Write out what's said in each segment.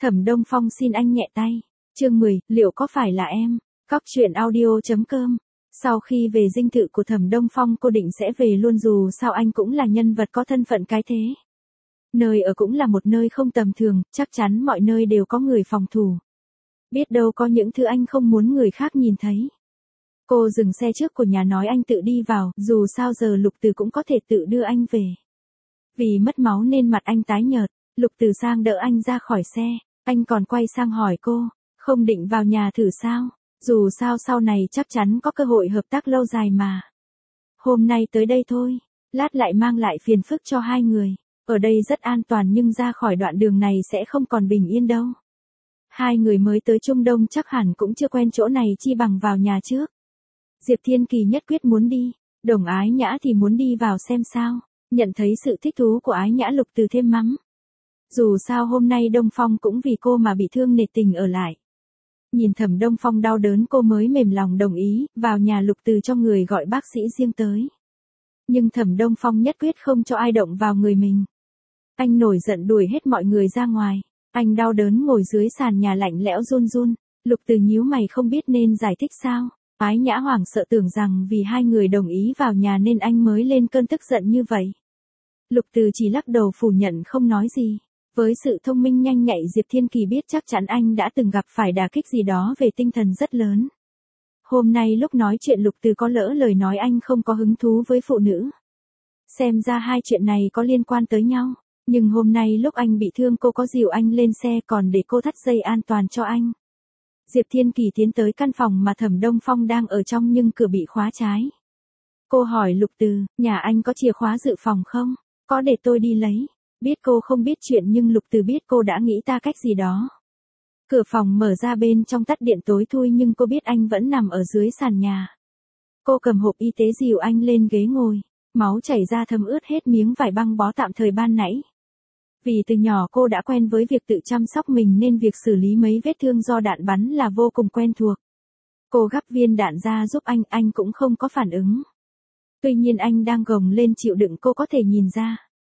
Thẩm Đông Phong xin anh nhẹ tay. Chương 10, liệu có phải là em? Cóc truyện audio.com. Sau khi về dinh thự của Thẩm Đông Phong, cô định sẽ về luôn, dù sao anh cũng là nhân vật có thân phận cái thế. Nơi ở cũng là một nơi không tầm thường, chắc chắn mọi nơi đều có người phòng thủ. Biết đâu có những thứ anh không muốn người khác nhìn thấy. Cô dừng xe trước của nhà nói anh tự đi vào, dù sao giờ Lục Từ cũng có thể tự đưa anh về. Vì mất máu nên mặt anh tái nhợt, Lục Từ sang đỡ anh ra khỏi xe, anh còn quay sang hỏi cô, không định vào nhà thử sao? Dù sao sau này chắc chắn có cơ hội hợp tác lâu dài mà. Hôm nay tới đây thôi, lát lại mang lại phiền phức cho hai người. Ở đây rất an toàn nhưng ra khỏi đoạn đường này sẽ không còn bình yên đâu. Hai người mới tới Trung Đông chắc hẳn cũng chưa quen chỗ này, chi bằng vào nhà trước. Diệp Thiên Kỳ nhất quyết muốn đi, Đồng Ái Nhã thì muốn đi vào xem sao. Nhận thấy sự thích thú của Ái Nhã, Lục Từ thêm mắm. Dù sao hôm nay Đông Phong cũng vì cô mà bị thương nề tình ở lại. Nhìn Thẩm Đông Phong đau đớn cô mới mềm lòng đồng ý, vào nhà Lục Từ cho người gọi bác sĩ riêng tới. Nhưng Thẩm Đông Phong nhất quyết không cho ai động vào người mình. Anh nổi giận đuổi hết mọi người ra ngoài. Anh đau đớn ngồi dưới sàn nhà lạnh lẽo run run. Lục Từ nhíu mày không biết nên giải thích sao. Ái Nhã hoảng sợ tưởng rằng vì hai người đồng ý vào nhà nên anh mới lên cơn tức giận như vậy. Lục Từ chỉ lắc đầu phủ nhận không nói gì. Với sự thông minh nhanh nhạy Diệp Thiên Kỳ biết chắc chắn anh đã từng gặp phải đả kích gì đó về tinh thần rất lớn. Hôm nay lúc nói chuyện Lục Từ có lỡ lời nói anh không có hứng thú với phụ nữ. Xem ra hai chuyện này có liên quan tới nhau. Nhưng hôm nay lúc anh bị thương cô có dìu anh lên xe còn để cô thắt dây an toàn cho anh. Diệp Thiên Kỳ tiến tới căn phòng mà Thẩm Đông Phong đang ở trong nhưng cửa bị khóa trái. Cô hỏi Lục Từ, nhà anh có chìa khóa dự phòng không? Có để tôi đi lấy. Biết cô không biết chuyện nhưng Lục Từ biết cô đã nghĩ ta cách gì đó. Cửa phòng mở ra, bên trong tắt điện tối thui nhưng cô biết anh vẫn nằm ở dưới sàn nhà. Cô cầm hộp y tế dìu anh lên ghế ngồi. Máu chảy ra thấm ướt hết miếng vải băng bó tạm thời ban nãy. Vì từ nhỏ cô đã quen với việc tự chăm sóc mình nên việc xử lý mấy vết thương do đạn bắn là vô cùng quen thuộc. Cô gắp viên đạn ra giúp anh cũng không có phản ứng. Tuy nhiên anh đang gồng lên chịu đựng, cô có thể nhìn ra.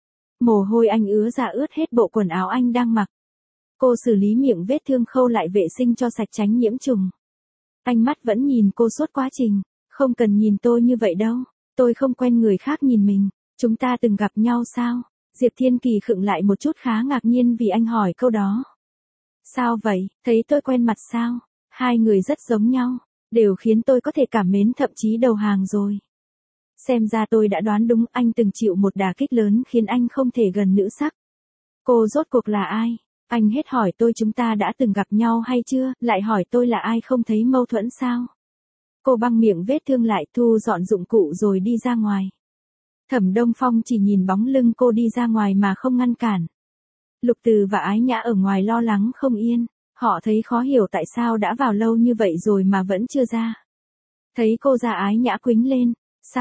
Mồ hôi anh ứa ra ướt hết bộ quần áo anh đang mặc. Cô xử lý miệng vết thương, khâu lại vệ sinh cho sạch tránh nhiễm trùng. Anh mắt vẫn nhìn cô suốt quá trình. Không cần nhìn tôi như vậy đâu. Tôi không quen người khác nhìn mình. Chúng ta từng gặp nhau sao? Diệp Thiên Kỳ khựng lại một chút, khá ngạc nhiên vì anh hỏi câu đó. Sao vậy, thấy tôi quen mặt sao? Hai người rất giống nhau, đều khiến tôi có thể cảm mến thậm chí đầu hàng rồi. Xem ra tôi đã đoán đúng, anh từng chịu một đả kích lớn khiến anh không thể gần nữ sắc. Cô rốt cuộc là ai? Anh hết hỏi tôi chúng ta đã từng gặp nhau hay chưa, lại hỏi tôi là ai, không thấy mâu thuẫn sao? Cô băng miệng vết thương lại, thu dọn dụng cụ rồi đi ra ngoài. Thẩm Đông Phong chỉ nhìn bóng lưng cô đi ra ngoài mà không ngăn cản. Lục Từ và Ái Nhã ở ngoài lo lắng không yên, họ thấy khó hiểu tại sao đã vào lâu như vậy rồi mà vẫn chưa ra. Thấy cô ra Ái Nhã quýnh lên,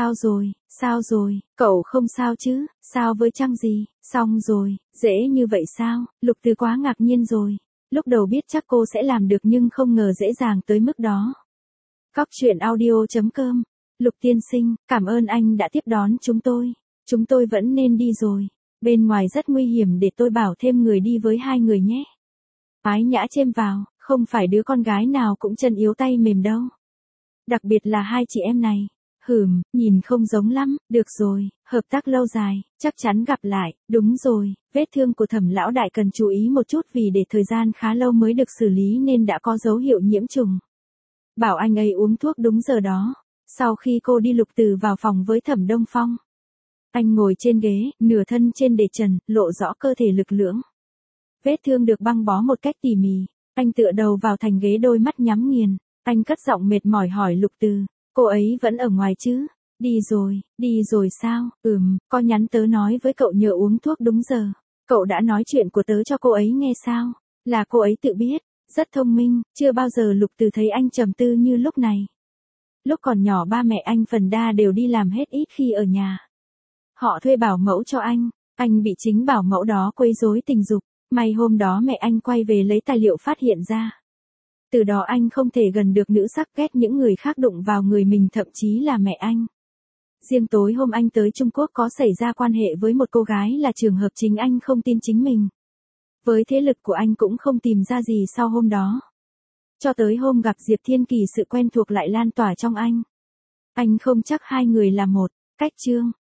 sao rồi, cậu không sao chứ, sao với Trăng gì, xong rồi, dễ như vậy sao, Lục Từ quá ngạc nhiên rồi, lúc đầu biết chắc cô sẽ làm được nhưng không ngờ dễ dàng tới mức đó. Cóc truyện audio.com. Lục tiên sinh, cảm ơn anh đã tiếp đón chúng tôi vẫn nên đi rồi, bên ngoài rất nguy hiểm, để tôi bảo thêm người đi với hai người nhé. Ái Nhã chêm vào, không phải đứa con gái nào cũng chân yếu tay mềm đâu. Đặc biệt là hai chị em này. Nhìn không giống lắm, được rồi, hợp tác lâu dài, chắc chắn gặp lại, đúng rồi, vết thương của Thẩm lão đại cần chú ý một chút vì để thời gian khá lâu mới được xử lý nên đã có dấu hiệu nhiễm trùng. Bảo anh ấy uống thuốc đúng giờ đó. Sau khi cô đi, Lục Từ vào phòng với Thẩm Đông Phong. Anh ngồi trên ghế, nửa thân trên để trần, lộ rõ cơ thể lực lưỡng. Vết thương được băng bó một cách tỉ mỉ. Anh tựa đầu vào thành ghế, đôi mắt nhắm nghiền. Anh cất giọng mệt mỏi hỏi Lục Từ, cô ấy vẫn ở ngoài chứ? Đi rồi sao? Có nhắn tớ nói với cậu nhờ uống thuốc đúng giờ. Cậu đã nói chuyện của tớ cho cô ấy nghe sao? Là cô ấy tự biết, rất thông minh, chưa bao giờ Lục Từ thấy anh trầm tư như lúc này. Lúc còn nhỏ ba mẹ anh phần đa đều đi làm hết, ít khi ở nhà. Họ thuê bảo mẫu cho anh bị chính bảo mẫu đó quấy rối tình dục. May hôm đó mẹ anh quay về lấy tài liệu phát hiện ra. Từ đó anh không thể gần được nữ sắc, ghét những người khác đụng vào người mình, thậm chí là mẹ anh. Riêng tối hôm anh tới Trung Quốc có xảy ra quan hệ với một cô gái là trường hợp chính anh không tin chính mình. Với thế lực của anh cũng không tìm ra gì sau hôm đó. Cho tới hôm gặp Diệp Thiên Kỳ sự quen thuộc lại lan tỏa trong anh. Anh không chắc hai người là một. Cách chương